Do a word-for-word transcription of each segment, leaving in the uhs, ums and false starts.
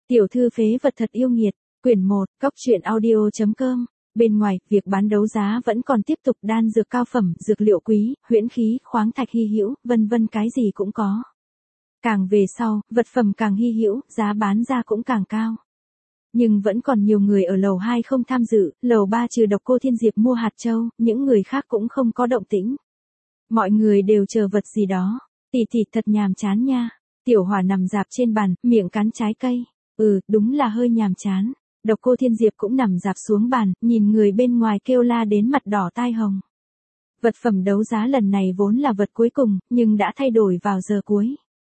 Tiểu thư phế vật thật yêu nghiệt, quyển một, cóc truyện audio chấm com. Bên ngoài, việc bán đấu giá vẫn còn tiếp tục, đan dược cao phẩm, dược liệu quý, huyễn khí, khoáng thạch hy hữu, vân vân cái gì cũng có. Càng về sau, vật phẩm càng hy hữu, giá bán ra cũng càng cao. Nhưng vẫn còn nhiều người ở lầu hai không tham dự, lầu ba trừ Độc Cô Thiên Diệp mua hạt châu, những người khác cũng không có động tĩnh. Mọi người đều chờ vật gì đó. Tỷ tỷ thật nhàm chán nha. Tiểu Hỏa nằm rạp trên bàn, miệng cắn trái cây. Ừ, đúng là hơi nhàm chán. Độc Cô Thiên Diệp cũng nằm rạp xuống bàn, nhìn người bên ngoài kêu la đến mặt đỏ tai hồng. Vật phẩm đấu giá lần này vốn là vật cuối cùng, nhưng đã thay đổi vào giờ cuối.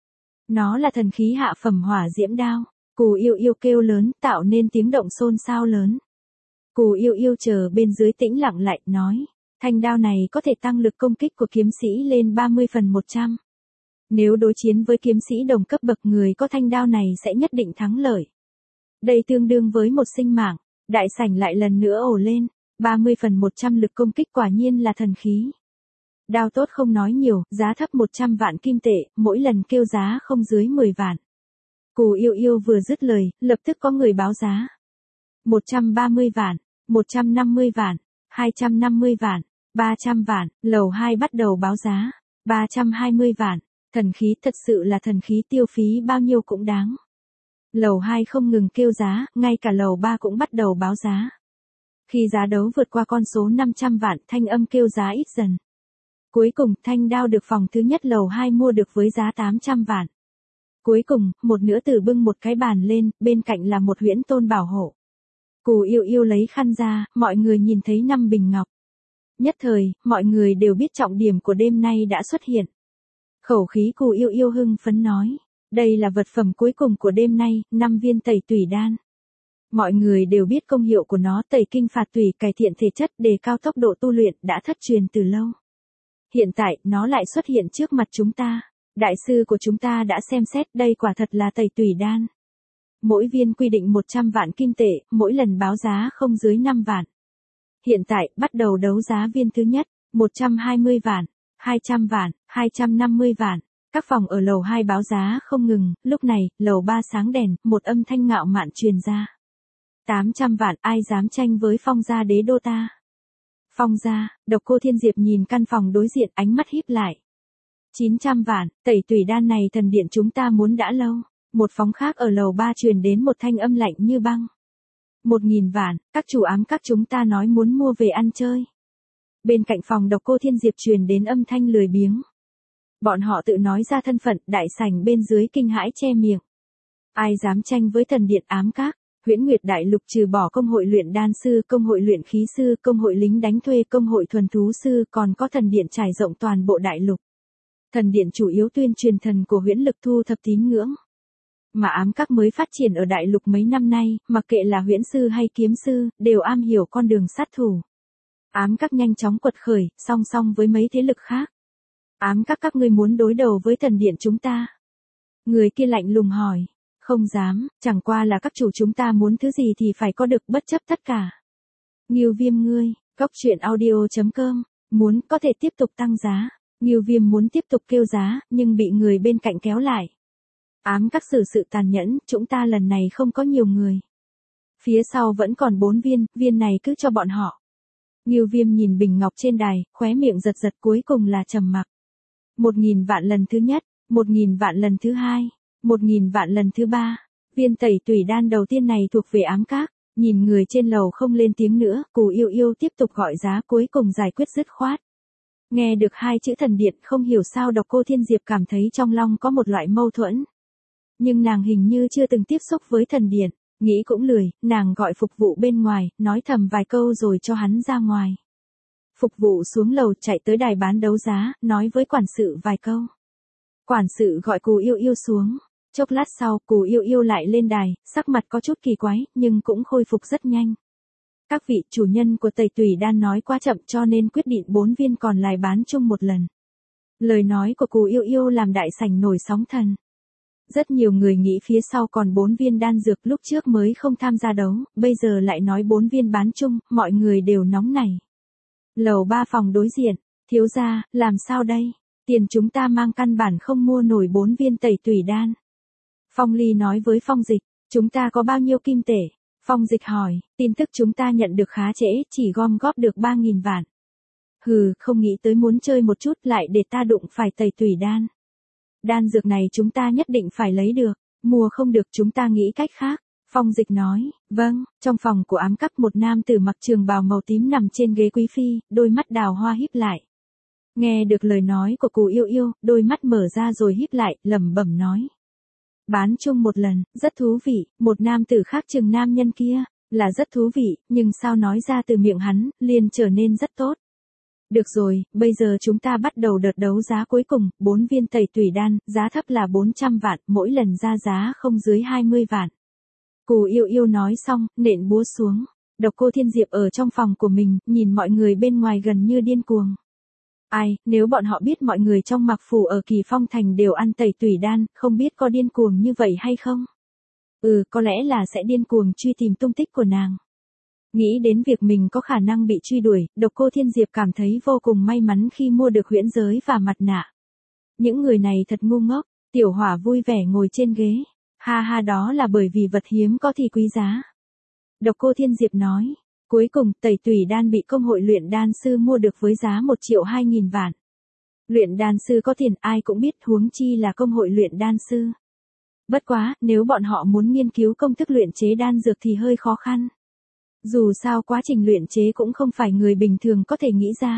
Nó là thần khí hạ phẩm hỏa diễm đao. Cù Yêu Yêu kêu lớn, tạo nên tiếng động xôn xao lớn. Cù Yêu Yêu chờ bên dưới tĩnh lặng lại, nói, thanh đao này có thể tăng lực công kích của kiếm sĩ lên ba mươi phần một trăm. Nếu đối chiến với kiếm sĩ đồng cấp bậc, người có thanh đao này sẽ nhất định thắng lợi. Đây tương đương với một sinh mạng. Đại sảnh lại lần nữa ồ lên, ba mươi phần một trăm lực công kích quả nhiên là thần khí. Đao tốt không nói nhiều, giá thấp một trăm vạn kim tệ, mỗi lần kêu giá không dưới mười vạn. Cù Yêu Yêu vừa dứt lời, lập tức có người báo giá. một trăm ba mươi vạn, một trăm năm mươi vạn, hai trăm năm mươi vạn, ba trăm vạn, lầu hai bắt đầu báo giá. ba trăm hai mươi vạn, thần khí thật sự là thần khí, tiêu phí bao nhiêu cũng đáng. Lầu hai không ngừng kêu giá, ngay cả lầu ba cũng bắt đầu báo giá. Khi giá đấu vượt qua con số năm trăm vạn, thanh âm kêu giá ít dần. Cuối cùng, thanh đao được phòng thứ nhất lầu hai mua được với giá tám trăm vạn. Cuối cùng, một nữ tử bưng một cái bàn lên, bên cạnh là một huyễn tôn bảo hộ. Cù Yêu Yêu lấy khăn ra, mọi người nhìn thấy năm bình ngọc. Nhất thời, mọi người đều biết trọng điểm của đêm nay đã xuất hiện. Khẩu khí Cù Yêu Yêu hưng phấn nói, đây là vật phẩm cuối cùng của đêm nay, năm viên tẩy tủy đan. Mọi người đều biết công hiệu của nó, tẩy kinh phạt tủy, cải thiện thể chất, đề cao tốc độ tu luyện, đã thất truyền từ lâu. Hiện tại, nó lại xuất hiện trước mặt chúng ta. Đại sư của chúng ta đã xem xét, đây quả thật là tẩy tủy đan. Mỗi viên quy định một trăm vạn kim tệ, mỗi lần báo giá không dưới năm vạn. Hiện tại, bắt đầu đấu giá viên thứ nhất, một trăm hai mươi vạn, hai trăm vạn, hai trăm năm mươi vạn. Các phòng ở lầu hai báo giá không ngừng, lúc này, lầu ba sáng đèn, một âm thanh ngạo mạn truyền ra. tám trăm vạn, ai dám tranh với Phong gia đế đô ta? Phong gia, Độc Cô Thiên Diệp nhìn căn phòng đối diện, ánh mắt híp lại. chín trăm vạn, tẩy tủy đan này thần điện chúng ta muốn đã lâu. Một phóng khác ở lầu ba truyền đến một thanh âm lạnh như băng. một nghìn vạn, các chủ ám các chúng ta nói muốn mua về ăn chơi. Bên cạnh phòng Độc Cô Thiên Diệp truyền đến âm thanh lười biếng. Bọn họ tự nói ra thân phận, đại sảnh bên dưới kinh hãi che miệng. Ai dám tranh với thần điện ám các? Huyễn Nguyệt Đại Lục trừ bỏ công hội luyện đan sư, công hội luyện khí sư, công hội lính đánh thuê, công hội thuần thú sư, còn có thần điện trải rộng toàn bộ đại lục. Thần điện chủ yếu tuyên truyền thần của huyễn lực, thu thập tín ngưỡng. Mà ám các mới phát triển ở đại lục mấy năm nay, mặc kệ là huyễn sư hay kiếm sư, đều am hiểu con đường sát thủ. Ám các nhanh chóng quật khởi, song song với mấy thế lực khác. Ám các các ngươi muốn đối đầu với thần điện chúng ta? Người kia lạnh lùng hỏi. Không dám, chẳng qua là các chủ chúng ta muốn thứ gì thì phải có được, bất chấp tất cả. Ngưu Viêm ngươi, cóc truyện audio chấm com, muốn có thể tiếp tục tăng giá. Ngưu Viêm muốn tiếp tục kêu giá, nhưng bị người bên cạnh kéo lại. Ám các xử sự tàn nhẫn, chúng ta lần này không có nhiều người. Phía sau vẫn còn bốn viên, viên này cứ cho bọn họ. Ngưu Viêm nhìn bình ngọc trên đài, khóe miệng giật giật, cuối cùng là trầm mặc. Một nghìn vạn lần thứ nhất, một nghìn vạn lần thứ hai, một nghìn vạn lần thứ ba. Viên tẩy tủy đan đầu tiên này thuộc về ám các. Nhìn người trên lầu không lên tiếng nữa, Cù Yêu Yêu tiếp tục gọi giá, cuối cùng giải quyết dứt khoát. Nghe được hai chữ thần điện, không hiểu sao Độc Cô Thiên Diệp cảm thấy trong lòng có một loại mâu thuẫn. Nhưng nàng hình như chưa từng tiếp xúc với thần điện, nghĩ cũng lười, nàng gọi phục vụ bên ngoài, nói thầm vài câu rồi cho hắn ra ngoài. Phục vụ xuống lầu chạy tới đài bán đấu giá, nói với quản sự vài câu. Quản sự gọi Cù Yêu Yêu xuống. Chốc lát sau, Cù Yêu Yêu lại lên đài, sắc mặt có chút kỳ quái, nhưng cũng khôi phục rất nhanh. Các vị chủ nhân của tẩy tủy đan nói quá chậm cho nên quyết định bốn viên còn lại bán chung một lần. Lời nói của Cù Yêu Yêu làm đại sảnh nổi sóng thần. Rất nhiều người nghĩ phía sau còn bốn viên đan dược, lúc trước mới không tham gia đấu, bây giờ lại nói bốn viên bán chung, mọi người đều nóng nảy. Lầu ba phòng đối diện, thiếu gia, làm sao đây? Tiền chúng ta mang căn bản không mua nổi bốn viên tẩy tủy đan. Phong Ly nói với Phong Dịch, Chúng ta có bao nhiêu kim tệ? Phong Dịch hỏi, tin tức chúng ta nhận được khá trễ, chỉ gom góp được ba nghìn vạn. Hừ, không nghĩ tới muốn chơi một chút lại để ta đụng phải tẩy tủy đan. Đan dược này chúng ta nhất định phải lấy được, mua không được chúng ta nghĩ cách khác. Phong Dịch nói, vâng, trong phòng của ám cấp một nam tử mặc trường bào màu tím nằm trên ghế quý phi, đôi mắt đào hoa híp lại. Nghe được lời nói của Cù Yêu Yêu, đôi mắt mở ra rồi híp lại, lẩm bẩm nói. Bán chung một lần, rất thú vị, một nam tử khác chừng nam nhân kia, là rất thú vị, nhưng sao nói ra từ miệng hắn, liền trở nên rất tốt. Được rồi, bây giờ chúng ta bắt đầu đợt đấu giá cuối cùng, bốn viên tẩy tủy đan, giá thấp là bốn trăm vạn, mỗi lần ra giá không dưới hai mươi vạn. Cù Yêu Yêu nói xong, nện búa xuống. Độc Cô Thiên Diệp ở trong phòng của mình, nhìn mọi người bên ngoài gần như điên cuồng. Ai, nếu bọn họ biết mọi người trong Mạc Phủ ở Kỳ Phong Thành đều ăn tẩy tủy đan, không biết có điên cuồng như vậy hay không? Ừ, có lẽ là sẽ điên cuồng truy tìm tung tích của nàng. Nghĩ đến việc mình có khả năng bị truy đuổi, Độc Cô Thiên Diệp cảm thấy vô cùng may mắn khi mua được huyễn giới và mặt nạ. Những người này thật ngu ngốc, Tiểu Hỏa vui vẻ ngồi trên ghế. Ha ha, đó là bởi vì vật hiếm có thì quý giá. Độc Cô Thiên Diệp nói. Cuối cùng, tẩy tủy đan bị công hội luyện đan sư mua được với giá một triệu hai nghìn vạn. Luyện đan sư có tiền ai cũng biết, huống chi là công hội luyện đan sư. Bất quá, nếu bọn họ muốn nghiên cứu công thức luyện chế đan dược thì hơi khó khăn. Dù sao quá trình luyện chế cũng không phải người bình thường có thể nghĩ ra.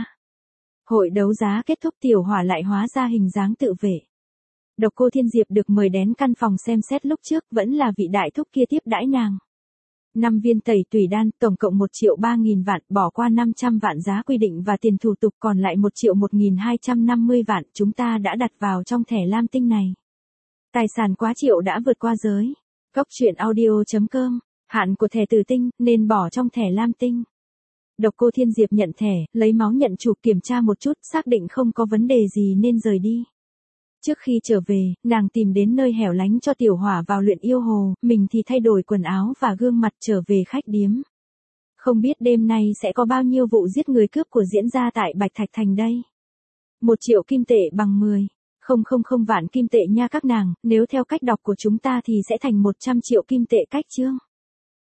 Hội đấu giá kết thúc, Tiểu Hỏa lại hóa ra hình dáng tự vệ. Độc Cô Thiên Diệp được mời đến căn phòng xem xét lúc trước, vẫn là vị đại thúc kia tiếp đãi nàng. năm viên tẩy tủy đan, tổng cộng một triệu ba nghìn vạn, bỏ qua năm trăm vạn giá quy định và tiền thủ tục, còn lại một triệu một nghìn hai trăm năm mươi vạn, chúng ta đã đặt vào trong thẻ lam tinh này. Tài sản quá triệu đã vượt qua giới. Cốc truyện audio chấm com, hạn của thẻ tử tinh, nên bỏ trong thẻ lam tinh. Độc Cô Thiên Diệp nhận thẻ, lấy máu nhận chụp kiểm tra một chút, xác định không có vấn đề gì nên rời đi. Trước khi trở về, nàng tìm đến nơi hẻo lánh cho Tiểu Hỏa vào luyện yêu hồ, mình thì thay đổi quần áo và gương mặt trở về khách điếm. Không biết đêm nay sẽ có bao nhiêu vụ giết người cướp của diễn ra tại Bạch Thạch Thành đây. Một triệu kim tệ bằng mười, không không không vạn kim tệ nha các nàng, nếu theo cách đọc của chúng ta thì sẽ thành một trăm triệu kim tệ cách chương.